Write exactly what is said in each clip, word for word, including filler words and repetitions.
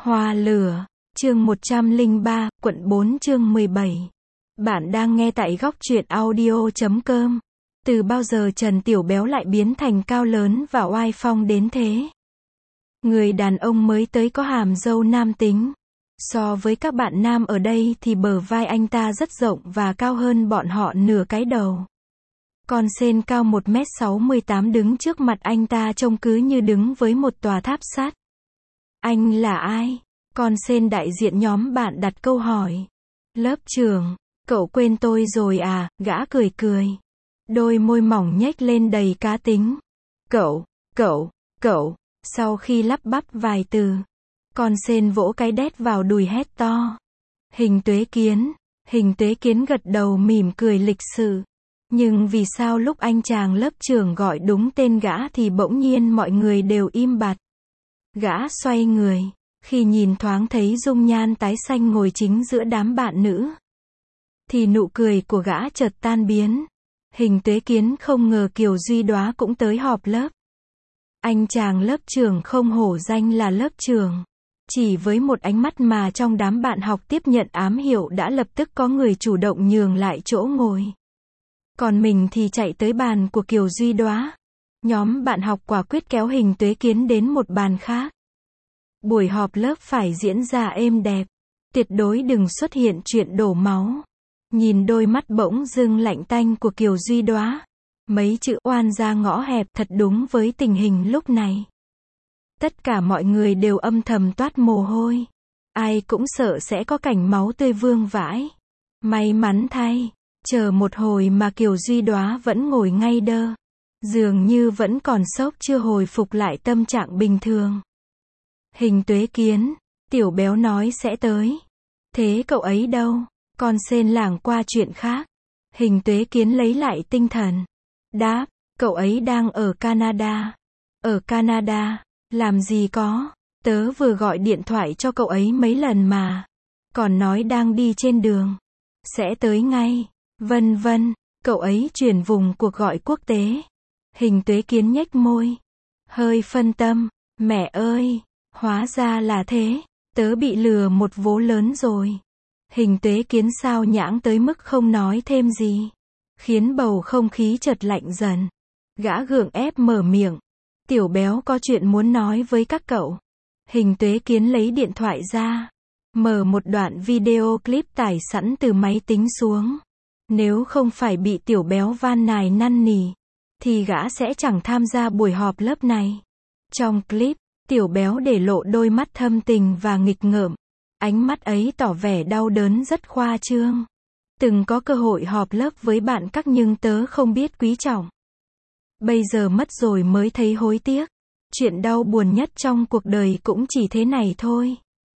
Hoa lửa, chương một trăm lẻ ba, quận bốn chương mười bảy. Bạn đang nghe tại góc truyện audio chấm com. Từ bao giờ Trần Tiểu Béo lại biến thành cao lớn và oai phong đến thế? Người đàn ông mới tới có hàm râu nam tính. So với các bạn nam ở đây thì bờ vai anh ta rất rộng và cao hơn bọn họ nửa cái đầu. Con sên cao một mét sáu mươi tám đứng trước mặt anh ta trông cứ như đứng với một tòa tháp sắt. Anh là ai? Con sên đại diện nhóm bạn đặt câu hỏi. Lớp trưởng, cậu quên tôi rồi à? Gã cười cười. Đôi môi mỏng nhếch lên đầy cá tính. Cậu, cậu, cậu. Sau khi lắp bắp vài từ, con sên vỗ cái đét vào đùi hét to. Hình Tuế Kiến. Hình Tuế Kiến gật đầu mỉm cười lịch sự. Nhưng vì sao lúc anh chàng lớp trưởng gọi đúng tên gã thì bỗng nhiên mọi người đều im bặt. Gã xoay người, khi nhìn thoáng thấy dung nhan tái xanh ngồi chính giữa đám bạn nữ, thì nụ cười của gã chợt tan biến. Hình Tuế Kiến không ngờ Kiều Duy Đóa cũng tới họp lớp. Anh chàng lớp trưởng không hổ danh là lớp trưởng. Chỉ với một ánh mắt mà trong đám bạn học tiếp nhận ám hiệu đã lập tức có người chủ động nhường lại chỗ ngồi. Còn mình thì chạy tới bàn của Kiều Duy Đóa. Nhóm bạn học quả quyết kéo Hình Tuế Kiến đến một bàn khác. Buổi họp lớp phải diễn ra êm đẹp. Tuyệt đối đừng xuất hiện chuyện đổ máu. Nhìn đôi mắt bỗng dưng lạnh tanh của Kiều Duy Đóa. Mấy chữ oan ra ngõ hẹp thật đúng với tình hình lúc này. Tất cả mọi người đều âm thầm toát mồ hôi. Ai cũng sợ sẽ có cảnh máu tươi vương vãi. May mắn thay, chờ một hồi mà Kiều Duy Đóa vẫn ngồi ngay đơ. Dường như vẫn còn sốc chưa hồi phục lại tâm trạng bình thường. Hình Tuế Kiến, Tiểu Béo nói sẽ tới. Thế cậu ấy đâu? Con sên lảng qua chuyện khác. Hình Tuế Kiến lấy lại tinh thần. Đáp, cậu ấy đang ở Canada. Ở Canada, làm gì có, tớ vừa gọi điện thoại cho cậu ấy mấy lần mà. Còn nói đang đi trên đường. Sẽ tới ngay, vân vân, cậu ấy chuyển vùng cuộc gọi quốc tế. Hình Tuế Kiến nhếch môi. Hơi phân tâm, mẹ ơi, hóa ra là thế, tớ bị lừa một vố lớn rồi. Hình Tuế Kiến sao nhãng tới mức không nói thêm gì. Khiến bầu không khí chợt lạnh dần. Gã gượng ép mở miệng. Tiểu Béo có chuyện muốn nói với các cậu. Hình Tuế Kiến lấy điện thoại ra. Mở một đoạn video clip tải sẵn từ máy tính xuống. Nếu không phải bị Tiểu Béo van nài năn nỉ, thì gã sẽ chẳng tham gia buổi họp lớp này. Trong clip, Tiểu Béo để lộ đôi mắt thâm tình và nghịch ngợm. Ánh mắt ấy tỏ vẻ đau đớn rất khoa trương. Từng có cơ hội họp lớp với bạn các nhưng tớ không biết quý trọng. Bây giờ mất rồi mới thấy hối tiếc. Chuyện đau buồn nhất trong cuộc đời cũng chỉ thế này thôi.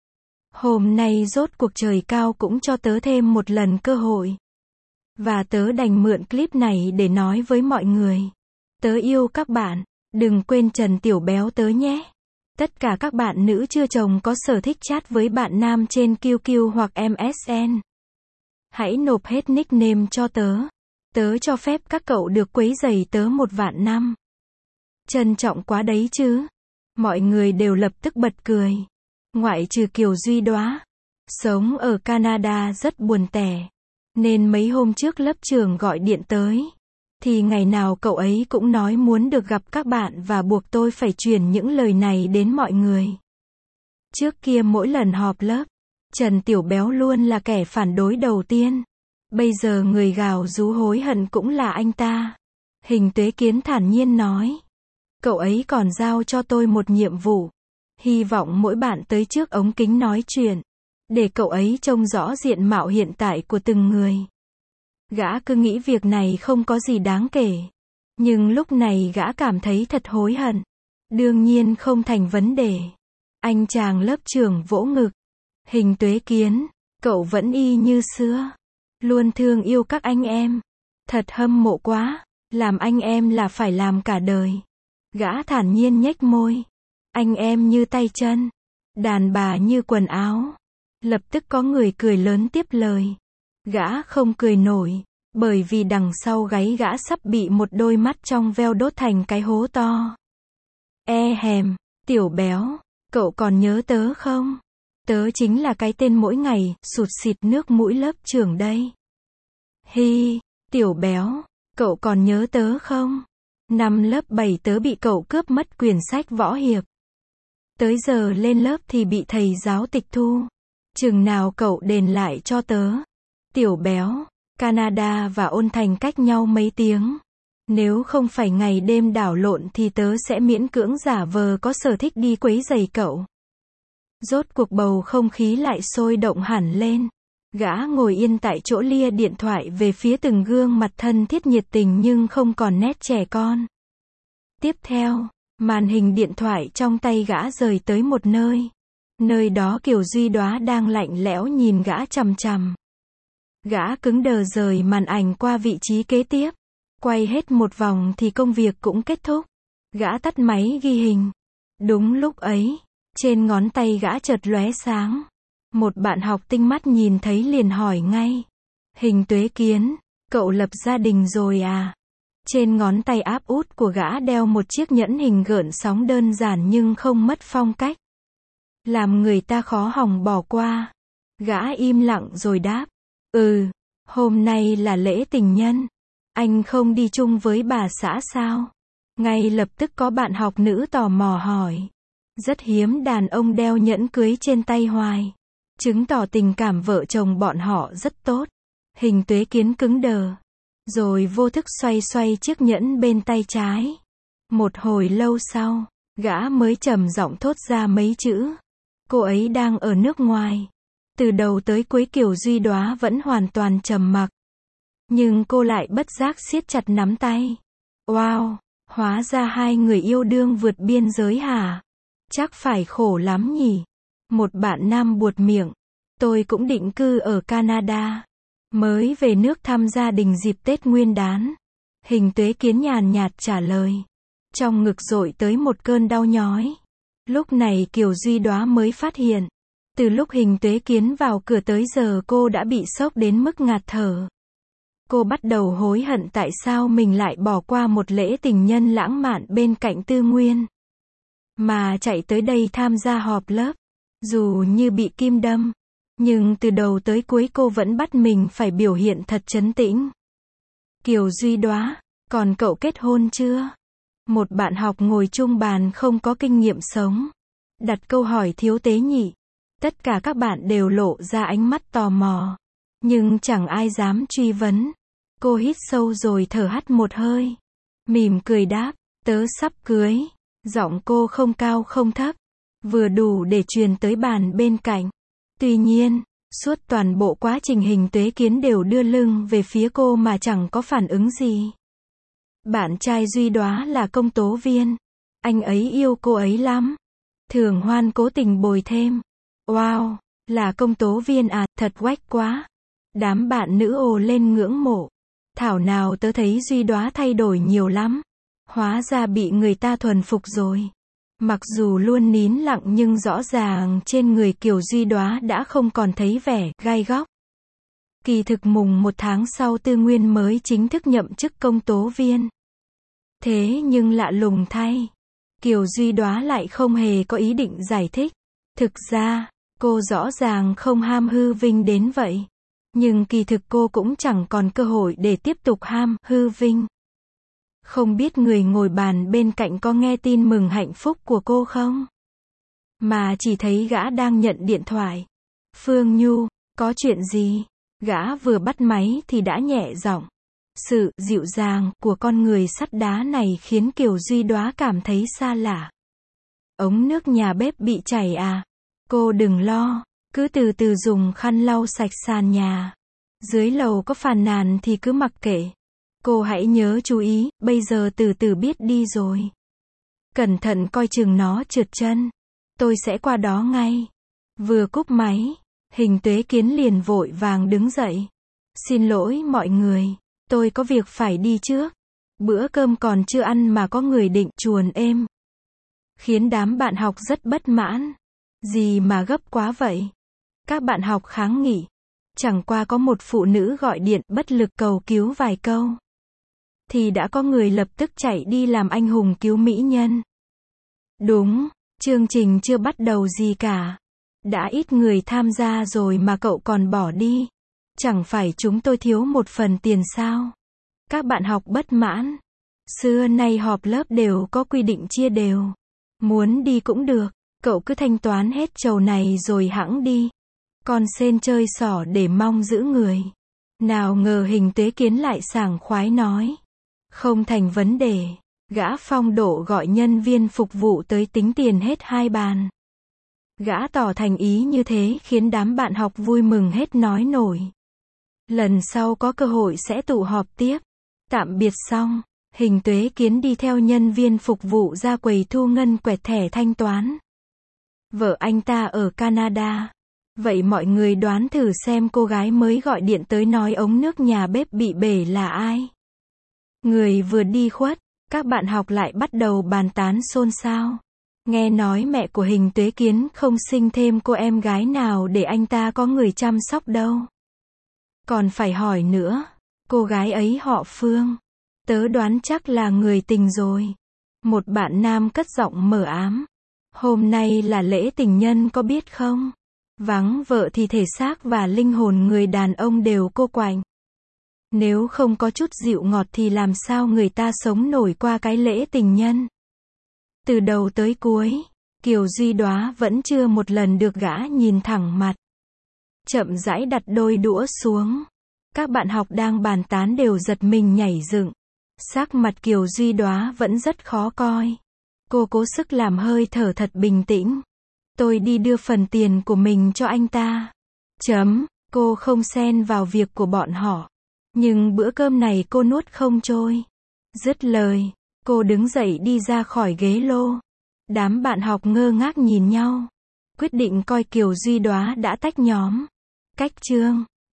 Hôm nay rốt cuộc trời cao cũng cho tớ thêm một lần cơ hội. Và tớ đành mượn clip này để nói với mọi người. Tớ yêu các bạn. Đừng quên Trần Tiểu Béo tớ nhé. Tất cả các bạn nữ chưa chồng có sở thích chat với bạn nam trên quy quy hoặc em ét en. Hãy nộp hết nickname cho tớ. Tớ cho phép các cậu được quấy rầy tớ một vạn năm. Trân trọng quá đấy chứ. Mọi người đều lập tức bật cười. Ngoại trừ Kiều Duy Đóa. Sống ở Canada rất buồn tẻ. Nên mấy hôm trước lớp trưởng gọi điện tới. Thì ngày nào cậu ấy cũng nói muốn được gặp các bạn và buộc tôi phải truyền những lời này đến mọi người. Trước kia mỗi lần họp lớp, Trần Tiểu Béo luôn là kẻ phản đối đầu tiên. Bây giờ người gào rú hối hận cũng là anh ta. Hình Tuế Kiến thản nhiên nói. Cậu ấy còn giao cho tôi một nhiệm vụ. Hy vọng mỗi bạn tới trước ống kính nói chuyện. Để cậu ấy trông rõ diện mạo hiện tại của từng người. Gã cứ nghĩ việc này không có gì đáng kể. Nhưng lúc này gã cảm thấy thật hối hận. Đương nhiên không thành vấn đề. Anh chàng lớp trưởng vỗ ngực. Hình Tuế Kiến, cậu vẫn y như xưa. Luôn thương yêu các anh em. Thật hâm mộ quá. Làm anh em là phải làm cả đời. Gã thản nhiên nhếch môi. Anh em như tay chân. Đàn bà như quần áo. Lập tức có người cười lớn tiếp lời. Gã không cười nổi. Bởi vì đằng sau gáy gã sắp bị một đôi mắt trong veo đốt thành cái hố to. E hèm, Tiểu Béo, cậu còn nhớ tớ không? Tớ chính là cái tên mỗi ngày, sụt xịt nước mũi lớp trưởng đây. Hi, tiểu béo, cậu còn nhớ tớ không? Năm lớp bảy tớ bị cậu cướp mất quyển sách võ hiệp. Tới giờ lên lớp thì bị thầy giáo tịch thu. Chừng nào cậu đền lại cho tớ. Tiểu béo, Canada và Ôn Thành cách nhau mấy tiếng. Nếu không phải ngày đêm đảo lộn thì tớ sẽ miễn cưỡng giả vờ có sở thích đi quấy rầy cậu. Rốt cuộc bầu không khí lại sôi động hẳn lên. Gã ngồi yên tại chỗ lia điện thoại về phía từng gương mặt thân thiết nhiệt tình nhưng không còn nét trẻ con. Tiếp theo, màn hình điện thoại trong tay gã rời tới một nơi. Nơi đó Kiều Duy Đóa đang lạnh lẽo nhìn gã chằm chằm. Gã cứng đờ rời màn ảnh qua vị trí kế tiếp. Quay hết một vòng thì công việc cũng kết thúc. Gã tắt máy ghi hình. Đúng lúc ấy, trên ngón tay gã chợt lóe sáng. Một bạn học tinh mắt nhìn thấy liền hỏi ngay. Hình Tuế Kiến, cậu lập gia đình rồi à? Trên ngón tay áp út của gã đeo một chiếc nhẫn hình gợn sóng đơn giản nhưng không mất phong cách. Làm người ta khó hỏng bỏ qua. Gã im lặng rồi đáp. Ừ, hôm nay là lễ tình nhân. Anh không đi chung với bà xã sao? Ngay lập tức có bạn học nữ tò mò hỏi. Rất hiếm đàn ông đeo nhẫn cưới trên tay hoài. Chứng tỏ tình cảm vợ chồng bọn họ rất tốt. Hình Tuế Kiến cứng đờ. Rồi vô thức xoay xoay chiếc nhẫn bên tay trái. Một hồi lâu sau, gã mới trầm giọng thốt ra mấy chữ. Cô ấy đang ở nước ngoài. Từ đầu tới cuối Kiều Duy Đóa vẫn hoàn toàn trầm mặc. Nhưng cô lại bất giác siết chặt nắm tay. Wow, hóa ra hai người yêu đương vượt biên giới hả? Chắc phải khổ lắm nhỉ? Một bạn nam buột miệng. Tôi cũng định cư ở Canada. Mới về nước thăm gia đình dịp Tết Nguyên đán. Hình Tuế Kiến nhàn nhạt trả lời. Trong ngực dội tới một cơn đau nhói. Lúc này Kiều Duy Đóa mới phát hiện. Từ lúc Hình Tuế Kiến vào cửa tới giờ cô đã bị sốc đến mức ngạt thở. Cô bắt đầu hối hận tại sao mình lại bỏ qua một lễ tình nhân lãng mạn bên cạnh Tư Nguyên. Mà chạy tới đây tham gia họp lớp. Dù như bị kim đâm. Nhưng từ đầu tới cuối cô vẫn bắt mình phải biểu hiện thật trấn tĩnh. Kiều Duy Đóa, còn cậu kết hôn chưa? Một bạn học ngồi chung bàn không có kinh nghiệm sống. Đặt câu hỏi thiếu tế nhị. Tất cả các bạn đều lộ ra ánh mắt tò mò. Nhưng chẳng ai dám truy vấn. Cô hít sâu rồi thở hắt một hơi. Mỉm cười đáp, tớ sắp cưới. Giọng cô không cao không thấp. Vừa đủ để truyền tới bàn bên cạnh. Tuy nhiên, suốt toàn bộ quá trình Hình Tuế Kiến đều đưa lưng về phía cô mà chẳng có phản ứng gì. Bạn trai Duy Đóa là công tố viên. Anh ấy yêu cô ấy lắm. Thường Hoan cố tình bồi thêm. Wow, là công tố viên à, thật oách quá. Đám bạn nữ ồ lên ngưỡng mộ. Thảo nào tớ thấy Duy Đóa thay đổi nhiều lắm. Hóa ra bị người ta thuần phục rồi. Mặc dù luôn nín lặng nhưng rõ ràng trên người Kiều Duy Đóa đã không còn thấy vẻ gai góc. Kỳ thực mùng một tháng sau Tư Nguyên mới chính thức nhậm chức công tố viên. Thế nhưng lạ lùng thay, Kiều Duy Đóa lại không hề có ý định giải thích. Thực ra, cô rõ ràng không ham hư vinh đến vậy. Nhưng kỳ thực cô cũng chẳng còn cơ hội để tiếp tục ham hư vinh. Không biết người ngồi bàn bên cạnh có nghe tin mừng hạnh phúc của cô không? Mà chỉ thấy gã đang nhận điện thoại. Phương Nhu, có chuyện gì? Gã vừa bắt máy thì đã nhẹ giọng. Sự dịu dàng của con người sắt đá này khiến Kiều Duy Đóa cảm thấy xa lạ. Ống nước nhà bếp bị chảy à? Cô đừng lo, cứ từ từ dùng khăn lau sạch sàn nhà. Dưới lầu có phàn nàn thì cứ mặc kệ. Cô hãy nhớ chú ý, bây giờ từ từ biết đi rồi. Cẩn thận coi chừng nó trượt chân. Tôi sẽ qua đó ngay. Vừa cúp máy, Hình Tuế Kiến liền vội vàng đứng dậy. Xin lỗi mọi người, tôi có việc phải đi trước. Bữa cơm còn chưa ăn mà có người định chuồn êm. Khiến đám bạn học rất bất mãn. Gì mà gấp quá vậy? Các bạn học kháng nghị. Chẳng qua có một phụ nữ gọi điện bất lực cầu cứu vài câu. Thì đã có người lập tức chạy đi làm anh hùng cứu mỹ nhân. Đúng, chương trình chưa bắt đầu gì cả. Đã ít người tham gia rồi mà cậu còn bỏ đi. Chẳng phải chúng tôi thiếu một phần tiền sao? Các bạn học bất mãn. Xưa nay họp lớp đều có quy định chia đều. Muốn đi cũng được, cậu cứ thanh toán hết chầu này rồi hẵng đi. Con sên chơi xỏ để mong giữ người. Nào ngờ Hình Tuế Kiến lại sảng khoái nói. Không thành vấn đề. Gã phong độ gọi nhân viên phục vụ tới tính tiền hết hai bàn. Gã tỏ thành ý như thế khiến đám bạn học vui mừng hết nói nổi. Lần sau có cơ hội sẽ tụ họp tiếp. Tạm biệt xong, Hình Tuế Kiến đi theo nhân viên phục vụ ra quầy thu ngân quẹt thẻ thanh toán. Vợ anh ta ở Canada. Vậy mọi người đoán thử xem cô gái mới gọi điện tới nói ống nước nhà bếp bị bể là ai? Người vừa đi khuất, các bạn học lại bắt đầu bàn tán xôn xao. Nghe nói mẹ của Hình Tuế Kiến không sinh thêm cô em gái nào để anh ta có người chăm sóc đâu. Còn phải hỏi nữa, cô gái ấy họ Phương. Tớ đoán chắc là người tình rồi. Một bạn nam cất giọng mờ ám. Hôm nay là lễ tình nhân có biết không? Vắng vợ thì thể xác và linh hồn người đàn ông đều cô quạnh. Nếu không có chút dịu ngọt thì làm sao người ta sống nổi qua cái lễ tình nhân? Từ đầu tới cuối, Kiều Duy Đóa vẫn chưa một lần được gã nhìn thẳng mặt. Chậm rãi đặt đôi đũa xuống. Các bạn học đang bàn tán đều giật mình nhảy dựng. Sắc mặt Kiều Duy Đóa vẫn rất khó coi. Cô cố sức làm hơi thở thật bình tĩnh. Tôi đi đưa phần tiền của mình cho anh ta. Chấm, cô không xen vào việc của bọn họ. Nhưng bữa cơm này cô nuốt không trôi. Dứt lời, cô đứng dậy đi ra khỏi ghế lô. Đám bạn học ngơ ngác nhìn nhau. Quyết định coi Kiều Duy Đóa đã tách nhóm. Cách chương